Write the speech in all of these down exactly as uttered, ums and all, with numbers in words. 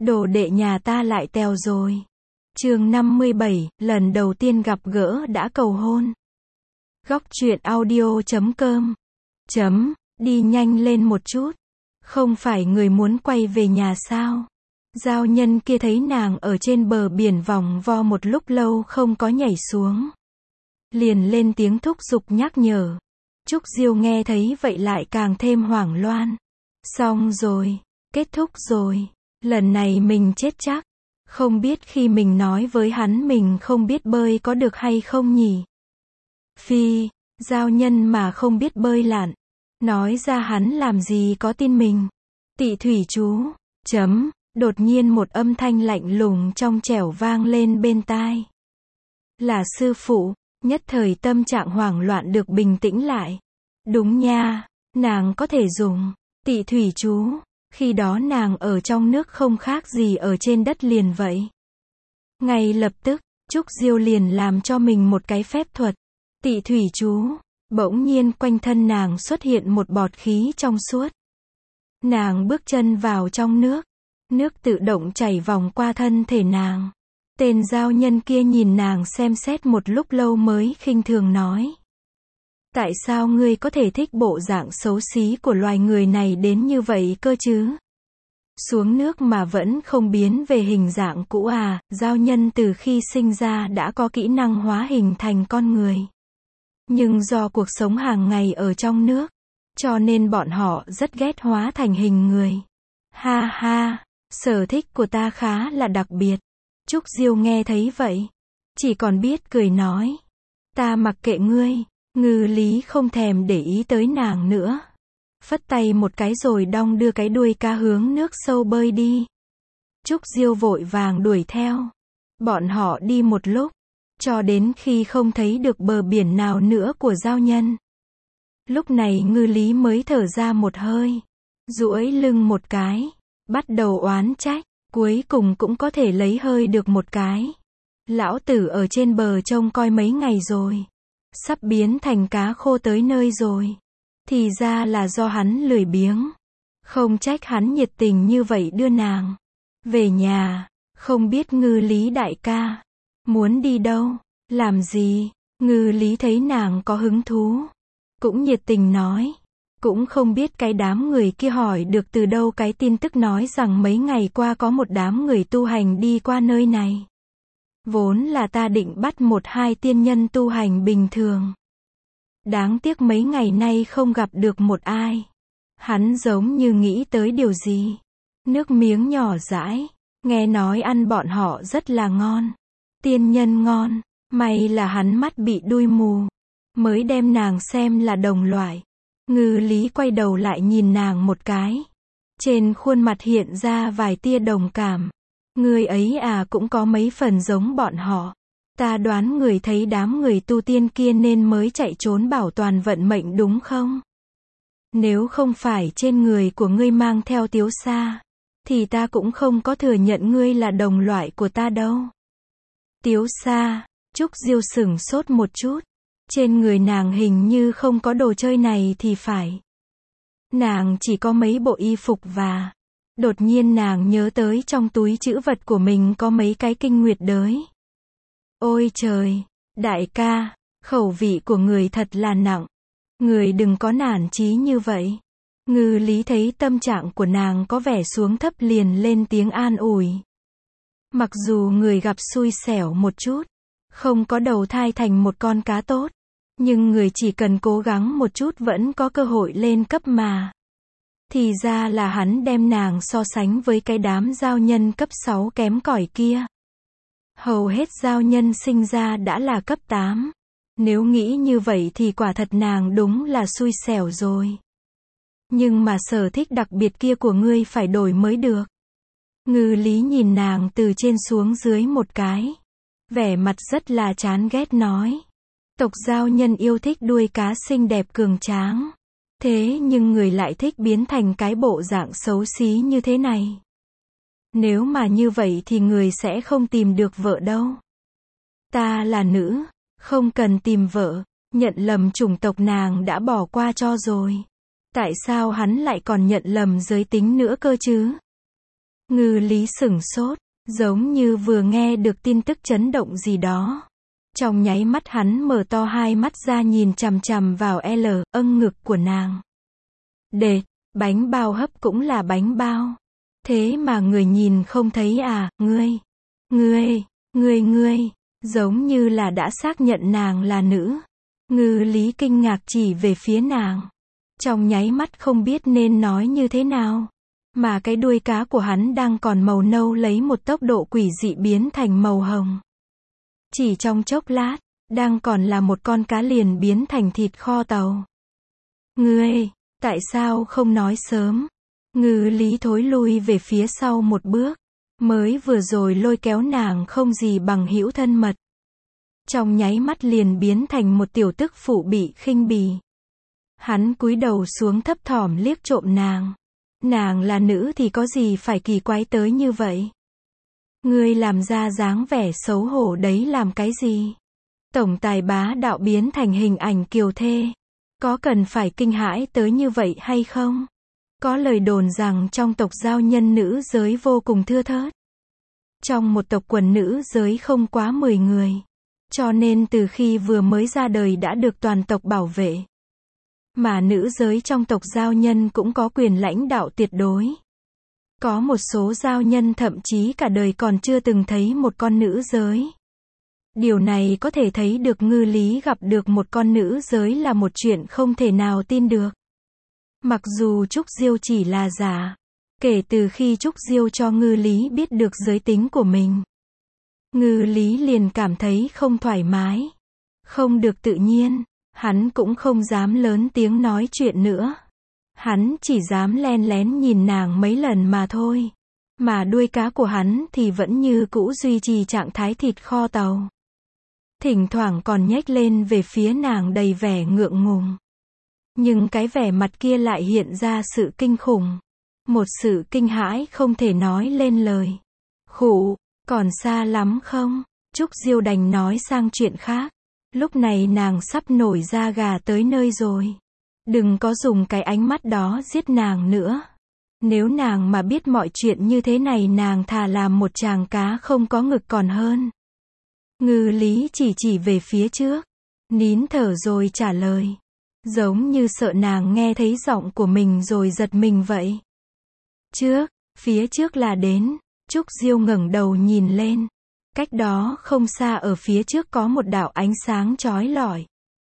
Đồ đệ nhà ta lại tèo rồi. Chương năm mươi bảy, lần đầu tiên gặp gỡ đã cầu hôn. Góc truyện audio chấm com. Chấm, đi nhanh lên một chút. Không phải người muốn quay về nhà sao? Giao nhân kia thấy nàng ở trên bờ biển vòng vo một lúc lâu không có nhảy xuống. Liền lên tiếng thúc giục nhắc nhở. Trúc Diêu nghe thấy vậy lại càng thêm hoảng loạn. Xong rồi, kết thúc rồi. Lần này mình chết chắc. Không biết khi mình nói với hắn mình không biết bơi có được hay không nhỉ? Phi, giao nhân mà không biết bơi lặn. Nói ra hắn làm gì có tin mình. Tị thủy chú, chấm, đột nhiên một âm thanh lạnh lùng trong trẻo vang lên bên tai. Là sư phụ, nhất thời tâm trạng hoảng loạn được bình tĩnh lại. Đúng nha, nàng có thể dùng tị thủy chú. Khi đó nàng ở trong nước không khác gì ở trên đất liền vậy. Ngay lập tức, Trúc Diêu liền làm cho mình một cái phép thuật. Tị thủy chú. Bỗng nhiên quanh thân nàng xuất hiện một bọt khí trong suốt. Nàng bước chân vào trong nước. Nước tự động chảy vòng qua thân thể nàng. Tên giao nhân kia nhìn nàng xem xét một lúc lâu mới khinh thường nói. Tại sao ngươi có thể thích bộ dạng xấu xí của loài người này đến như vậy cơ chứ? Xuống nước mà vẫn không biến về hình dạng cũ à? Giao nhân từ khi sinh ra đã có kỹ năng hóa hình thành con người. Nhưng do cuộc sống hàng ngày ở trong nước, cho nên bọn họ rất ghét hóa thành hình người. Ha ha, sở thích của ta khá là đặc biệt. Trúc Diêu nghe thấy vậy, chỉ còn biết cười nói. Ta mặc kệ ngươi. Ngư Lý không thèm để ý tới nàng nữa. Phất tay một cái rồi đong đưa cái đuôi cá hướng nước sâu bơi đi. Trúc Diêu vội vàng đuổi theo. Bọn họ đi một lúc, cho đến khi không thấy được bờ biển nào nữa của giao nhân. Lúc này Ngư Lý mới thở ra một hơi, duỗi lưng một cái, bắt đầu oán trách, cuối cùng cũng có thể lấy hơi được một cái. Lão tử ở trên bờ trông coi mấy ngày rồi. Sắp biến thành cá khô tới nơi rồi. Thì ra là do hắn lười biếng. Không trách hắn nhiệt tình như vậy đưa nàng về nhà. Không biết Ngư Lý đại ca muốn đi đâu, làm gì? Ngư Lý thấy nàng có hứng thú, cũng nhiệt tình nói. Cũng không biết cái đám người kia hỏi được từ đâu cái tin tức nói rằng mấy ngày qua có một đám người tu hành đi qua nơi này. Vốn là ta định bắt một hai tiên nhân tu hành bình thường. Đáng tiếc mấy ngày nay không gặp được một ai. Hắn giống như nghĩ tới điều gì. Nước miếng nhỏ dãi. Nghe nói ăn bọn họ rất là ngon. Tiên nhân ngon. May là hắn mắt bị đuôi mù. Mới đem nàng xem là đồng loại. Ngư Lý quay đầu lại nhìn nàng một cái. Trên khuôn mặt hiện ra vài tia đồng cảm. Người ấy à cũng có mấy phần giống bọn họ. Ta đoán người thấy đám người tu tiên kia nên mới chạy trốn bảo toàn vận mệnh đúng không? Nếu không phải trên người của ngươi mang theo Tiếu Sa, thì ta cũng không có thừa nhận ngươi là đồng loại của ta đâu. Tiếu Sa, Trúc Diêu sửng sốt một chút. Trên người nàng hình như không có đồ chơi này thì phải. Nàng chỉ có mấy bộ y phục và... Đột nhiên nàng nhớ tới trong túi trữ vật của mình có mấy cái kinh nguyệt đới. Ôi trời, đại ca, khẩu vị của người thật là nặng. Người đừng có nản chí như vậy. Ngư Lý thấy tâm trạng của nàng có vẻ xuống thấp liền lên tiếng an ủi. Mặc dù người gặp xui xẻo một chút, không có đầu thai thành một con cá tốt, nhưng người chỉ cần cố gắng một chút vẫn có cơ hội lên cấp mà. Thì ra là hắn đem nàng so sánh với cái đám giao nhân cấp sáu kém cỏi kia. Hầu hết giao nhân sinh ra đã là cấp tám. Nếu nghĩ như vậy thì quả thật nàng đúng là xui xẻo rồi. Nhưng mà sở thích đặc biệt kia của ngươi phải đổi mới được. Ngư Lý nhìn nàng từ trên xuống dưới một cái. Vẻ mặt rất là chán ghét nói. Tộc giao nhân yêu thích đuôi cá xinh đẹp cường tráng. Thế nhưng người lại thích biến thành cái bộ dạng xấu xí như thế này. Nếu mà như vậy thì người sẽ không tìm được vợ đâu. Ta là nữ, không cần tìm vợ, nhận lầm chủng tộc nàng đã bỏ qua cho rồi. Tại sao hắn lại còn nhận lầm giới tính nữa cơ chứ? Ngư lý sửng sốt, giống như vừa nghe được tin tức chấn động gì đó. Trong nháy mắt hắn mở to hai mắt ra nhìn chằm chằm vào L, âng ngực của nàng. Đệt, bánh bao hấp cũng là bánh bao. Thế mà người nhìn không thấy à, ngươi, ngươi, ngươi ngươi, giống như là đã xác nhận nàng là nữ. Ngư lý kinh ngạc chỉ về phía nàng. Trong nháy mắt không biết nên nói như thế nào. Mà cái đuôi cá của hắn đang còn màu nâu lấy một tốc độ quỷ dị biến thành màu hồng. Chỉ trong chốc lát, đang còn là một con cá liền biến thành thịt kho tàu. Ngươi, tại sao không nói sớm? Ngư lý thối lui về phía sau một bước. Mới vừa rồi lôi kéo nàng không gì bằng hữu thân mật. Trong nháy mắt liền biến thành một tiểu tức phụ bị khinh bỉ. Hắn cúi đầu xuống thấp thỏm liếc trộm nàng. Nàng là nữ thì có gì phải kỳ quái tới như vậy? Ngươi làm ra dáng vẻ xấu hổ đấy làm cái gì? Tổng tài bá đạo biến thành hình ảnh kiều thê. Có cần phải kinh hãi tới như vậy hay không? Có lời đồn rằng trong tộc giao nhân nữ giới vô cùng thưa thớt. Trong một tộc quần nữ giới không quá mười người. Cho nên từ khi vừa mới ra đời đã được toàn tộc bảo vệ. Mà nữ giới trong tộc giao nhân cũng có quyền lãnh đạo tuyệt đối. Có một số giao nhân thậm chí cả đời còn chưa từng thấy một con nữ giới. Điều này có thể thấy được Ngư lý gặp được một con nữ giới là một chuyện không thể nào tin được. Mặc dù Trúc Diêu chỉ là giả. Kể từ khi Trúc Diêu cho Ngư lý biết được giới tính của mình. Ngư lý liền cảm thấy không thoải mái. Không được tự nhiên. Hắn cũng không dám lớn tiếng nói chuyện nữa. Hắn chỉ dám len lén nhìn nàng mấy lần mà thôi. Mà đuôi cá của hắn thì vẫn như cũ duy trì trạng thái thịt kho tàu. Thỉnh thoảng còn nhếch lên về phía nàng đầy vẻ ngượng ngùng. Nhưng cái vẻ mặt kia lại hiện ra sự kinh khủng. Một sự kinh hãi không thể nói lên lời. Khụ, còn xa lắm không? Trúc Diêu đành nói sang chuyện khác. Lúc này nàng sắp nổi da gà tới nơi rồi. Đừng có dùng cái ánh mắt đó giết nàng nữa. Nếu nàng mà biết mọi chuyện như thế này nàng thà làm một chàng cá không có ngực còn hơn. Ngư lý chỉ chỉ về phía trước. Nín thở rồi trả lời. Giống như sợ nàng nghe thấy giọng của mình rồi giật mình vậy. Trước, phía trước là đến. Trúc Diêu ngẩng đầu nhìn lên. Cách đó không xa ở phía trước có một đạo ánh sáng chói lọi.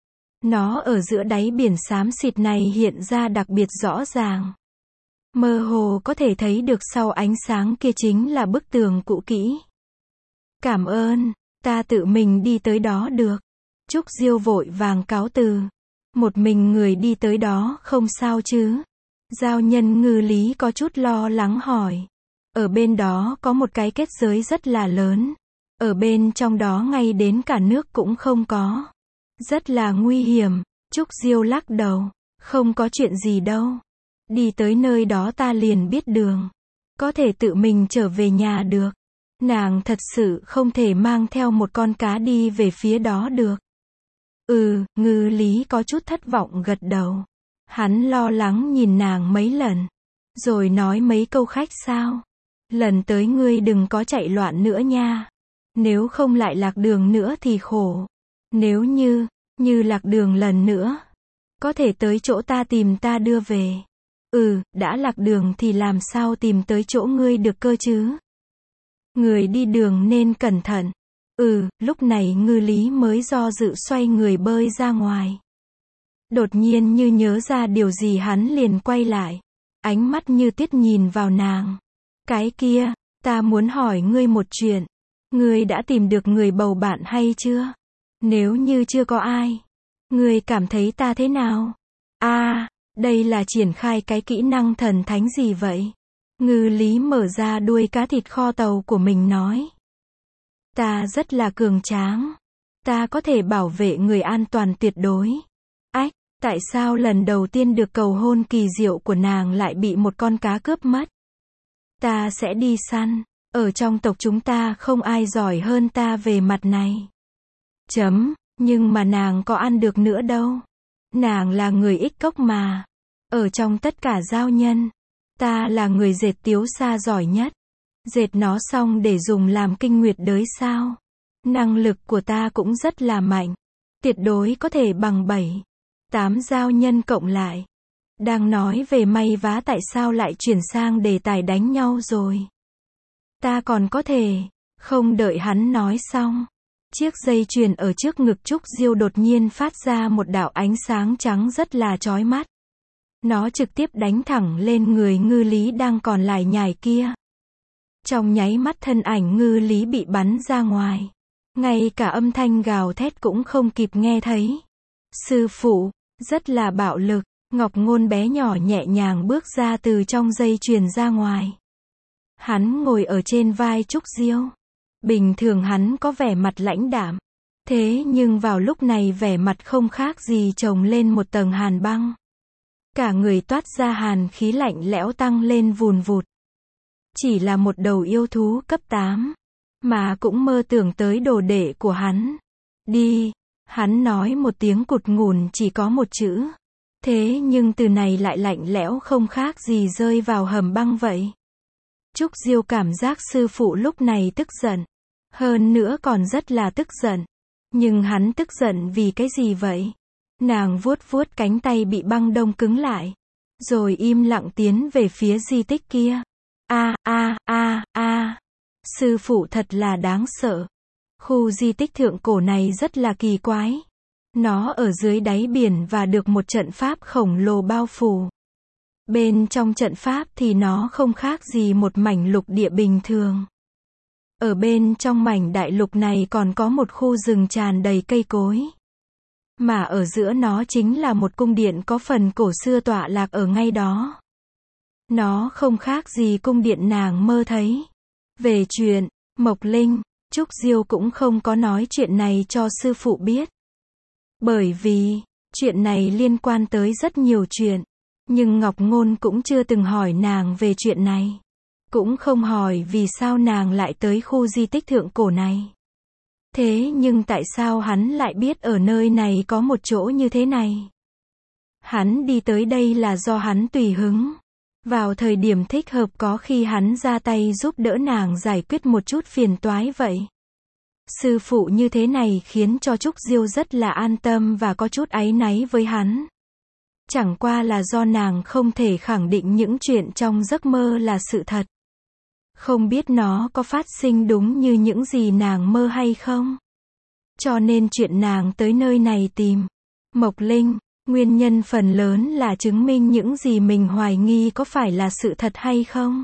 Nó ở giữa đáy biển xám xịt này hiện ra đặc biệt rõ ràng. Mơ hồ có thể thấy được sau ánh sáng kia chính là bức tường cũ kỹ. Cảm ơn, ta tự mình đi tới đó được. Trúc Diêu vội vàng cáo từ. Một mình người đi tới đó không sao chứ? Giao nhân Ngư lý có chút lo lắng hỏi. Ở bên đó có một cái kết giới rất là lớn. Ở bên trong đó ngay đến cả nước cũng không có. Rất là nguy hiểm. Trúc Diêu lắc đầu. Không có chuyện gì đâu. Đi tới nơi đó ta liền biết đường. Có thể tự mình trở về nhà được. Nàng thật sự không thể mang theo một con cá đi về phía đó được. Ừ, Ngư lý có chút thất vọng gật đầu. Hắn lo lắng nhìn nàng mấy lần. Rồi nói mấy câu khách sao. Lần tới ngươi đừng có chạy loạn nữa nha. Nếu không lại lạc đường nữa thì khổ. Nếu như, như lạc đường lần nữa. Có thể tới chỗ ta tìm ta đưa về. Ừ, đã lạc đường thì làm sao tìm tới chỗ ngươi được cơ chứ? Người đi đường nên cẩn thận. Ừ, lúc này Ngư lý mới do dự xoay người bơi ra ngoài. Đột nhiên như nhớ ra điều gì hắn liền quay lại. Ánh mắt như tiết nhìn vào nàng. Cái kia, ta muốn hỏi ngươi một chuyện. Ngươi đã tìm được người bầu bạn hay chưa? Nếu như chưa có ai, ngươi cảm thấy ta thế nào? À, đây là triển khai cái kỹ năng thần thánh gì vậy? Ngư lý mở ra đuôi cá thịt kho tàu của mình nói. Ta rất là cường tráng. Ta có thể bảo vệ người an toàn tuyệt đối. Ách, tại sao lần đầu tiên được cầu hôn kỳ diệu của nàng lại bị một con cá cướp mất? Ta sẽ đi săn. Ở trong tộc chúng ta không ai giỏi hơn ta về mặt này. Chấm, nhưng mà nàng có ăn được nữa đâu. Nàng là người ích cốc mà. Ở trong tất cả giao nhân, ta là người dệt tiếu sa giỏi nhất. Dệt nó xong để dùng làm kinh nguyệt đới sao? Năng lực của ta cũng rất là mạnh. Tuyệt đối có thể bằng bảy, tám giao nhân cộng lại. Đang nói về may vá tại sao lại chuyển sang đề tài đánh nhau rồi? Ta còn có thể, không đợi hắn nói xong. Chiếc dây chuyền ở trước ngực Trúc Diêu đột nhiên phát ra một đạo ánh sáng trắng rất là chói mắt. Nó trực tiếp đánh thẳng lên người Ngư Lý đang còn lại nhài kia. Trong nháy mắt thân ảnh Ngư Lý bị bắn ra ngoài. Ngay cả âm thanh gào thét cũng không kịp nghe thấy. Sư phụ, rất là bạo lực. Ngọc Ngôn bé nhỏ nhẹ nhàng bước ra từ trong dây chuyền ra ngoài. Hắn ngồi ở trên vai Trúc Diêu. Bình thường hắn có vẻ mặt lãnh đạm. Thế nhưng vào lúc này vẻ mặt không khác gì chồng lên một tầng hàn băng. Cả người toát ra hàn khí lạnh lẽo tăng lên vùn vụt. Chỉ là một đầu yêu thú cấp tám. Mà cũng mơ tưởng tới đồ đệ của hắn. Đi. Hắn nói một tiếng cụt ngùn chỉ có một chữ. Thế nhưng từ này lại lạnh lẽo không khác gì rơi vào hầm băng vậy. Trúc Diêu cảm giác sư phụ lúc này tức giận. Hơn nữa còn rất là tức giận. Nhưng hắn tức giận vì cái gì vậy? Nàng vuốt vuốt cánh tay bị băng đông cứng lại. Rồi im lặng tiến về phía di tích kia. A a a a. Sư phụ thật là đáng sợ. Khu di tích thượng cổ này rất là kỳ quái. Nó ở dưới đáy biển và được một trận pháp khổng lồ bao phủ. Bên trong trận pháp thì nó không khác gì một mảnh lục địa bình thường. Ở bên trong mảnh đại lục này còn có một khu rừng tràn đầy cây cối. Mà ở giữa nó chính là một cung điện có phần cổ xưa tọa lạc ở ngay đó. Nó không khác gì cung điện nàng mơ thấy. Về chuyện, Mộc Linh, Trúc Diêu cũng không có nói chuyện này cho sư phụ biết. Bởi vì, chuyện này liên quan tới rất nhiều chuyện. Nhưng Ngọc Ngôn cũng chưa từng hỏi nàng về chuyện này. Cũng không hỏi vì sao nàng lại tới khu di tích thượng cổ này. Thế nhưng tại sao hắn lại biết ở nơi này có một chỗ như thế này? Hắn đi tới đây là do hắn tùy hứng. Vào thời điểm thích hợp có khi hắn ra tay giúp đỡ nàng giải quyết một chút phiền toái vậy. Sư phụ như thế này khiến cho Trúc Diêu rất là an tâm và có chút áy náy với hắn. Chẳng qua là do nàng không thể khẳng định những chuyện trong giấc mơ là sự thật. Không biết nó có phát sinh đúng như những gì nàng mơ hay không. Cho nên chuyện nàng tới nơi này tìm Mộc Linh, nguyên nhân phần lớn là chứng minh những gì mình hoài nghi có phải là sự thật hay không.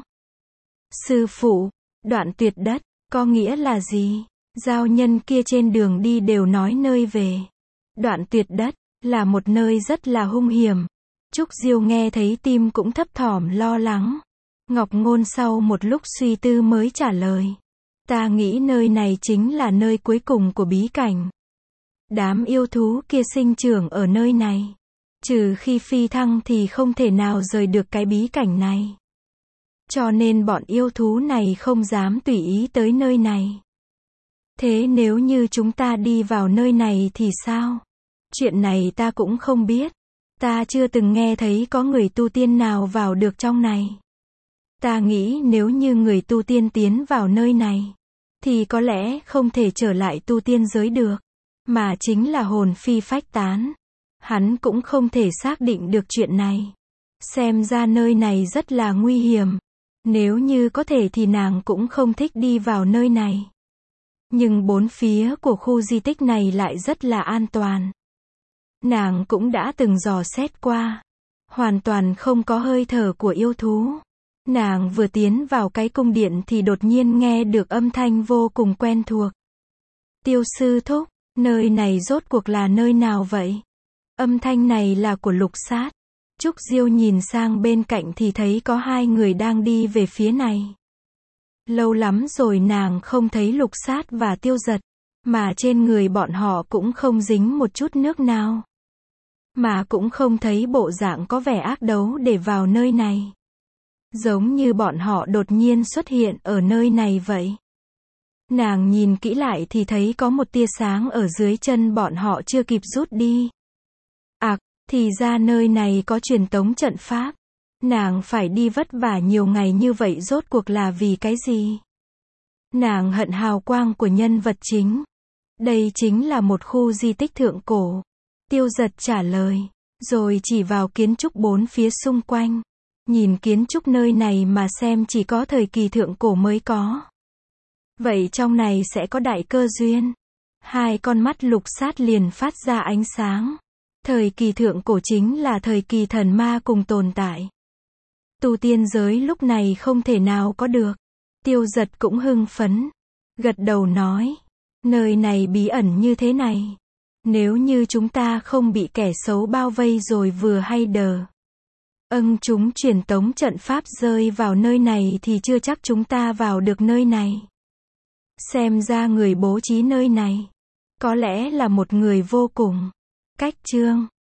Sư phụ, đoạn tuyệt đất, có nghĩa là gì? Giao nhân kia trên đường đi đều nói nơi về đoạn tuyệt đất, là một nơi rất là hung hiểm. Trúc Diêu nghe thấy tim cũng thấp thỏm lo lắng. Ngọc Ngôn sau một lúc suy tư mới trả lời. Ta nghĩ nơi này chính là nơi cuối cùng của bí cảnh. Đám yêu thú kia sinh trưởng ở nơi này. Trừ khi phi thăng thì không thể nào rời được cái bí cảnh này. Cho nên bọn yêu thú này không dám tùy ý tới nơi này. Thế nếu như chúng ta đi vào nơi này thì sao? Chuyện này ta cũng không biết. Ta chưa từng nghe thấy có người tu tiên nào vào được trong này. Ta nghĩ nếu như người tu tiên tiến vào nơi này, thì có lẽ không thể trở lại tu tiên giới được, mà chính là hồn phi phách tán. Hắn cũng không thể xác định được chuyện này. Xem ra nơi này rất là nguy hiểm. Nếu như có thể thì nàng cũng không thích đi vào nơi này. Nhưng bốn phía của khu di tích này lại rất là an toàn. Nàng cũng đã từng dò xét qua. Hoàn toàn không có hơi thở của yêu thú. Nàng vừa tiến vào cái cung điện thì đột nhiên nghe được âm thanh vô cùng quen thuộc. Tiêu sư thúc, nơi này rốt cuộc là nơi nào vậy? Âm thanh này là của Lục Sát. Trúc Diêu nhìn sang bên cạnh thì thấy có hai người đang đi về phía này. Lâu lắm rồi nàng không thấy Lục Sát và Tiêu Giật, mà trên người bọn họ cũng không dính một chút nước nào. Mà cũng không thấy bộ dạng có vẻ ác đấu để vào nơi này. Giống như bọn họ đột nhiên xuất hiện ở nơi này vậy. Nàng nhìn kỹ lại thì thấy có một tia sáng ở dưới chân bọn họ chưa kịp rút đi. À, thì ra nơi này có truyền tống trận pháp. Nàng phải đi vất vả nhiều ngày như vậy rốt cuộc là vì cái gì? Nàng hận hào quang của nhân vật chính. Đây chính là một khu di tích thượng cổ. Tiêu Giật trả lời, rồi chỉ vào kiến trúc bốn phía xung quanh. Nhìn kiến trúc nơi này mà xem chỉ có thời kỳ thượng cổ mới có. Vậy trong này sẽ có đại cơ duyên. Hai con mắt Lục Sát liền phát ra ánh sáng. Thời kỳ thượng cổ chính là thời kỳ thần ma cùng tồn tại. Tu tiên giới lúc này không thể nào có được. Tiêu Giật cũng hưng phấn. Gật đầu nói, nơi này bí ẩn như thế này. Nếu như chúng ta không bị kẻ xấu bao vây rồi vừa hay đờ. Âng chúng truyền tống trận pháp rơi vào nơi này thì chưa chắc chúng ta vào được nơi này. Xem ra người bố trí nơi này có lẽ là một người vô cùng cách chương.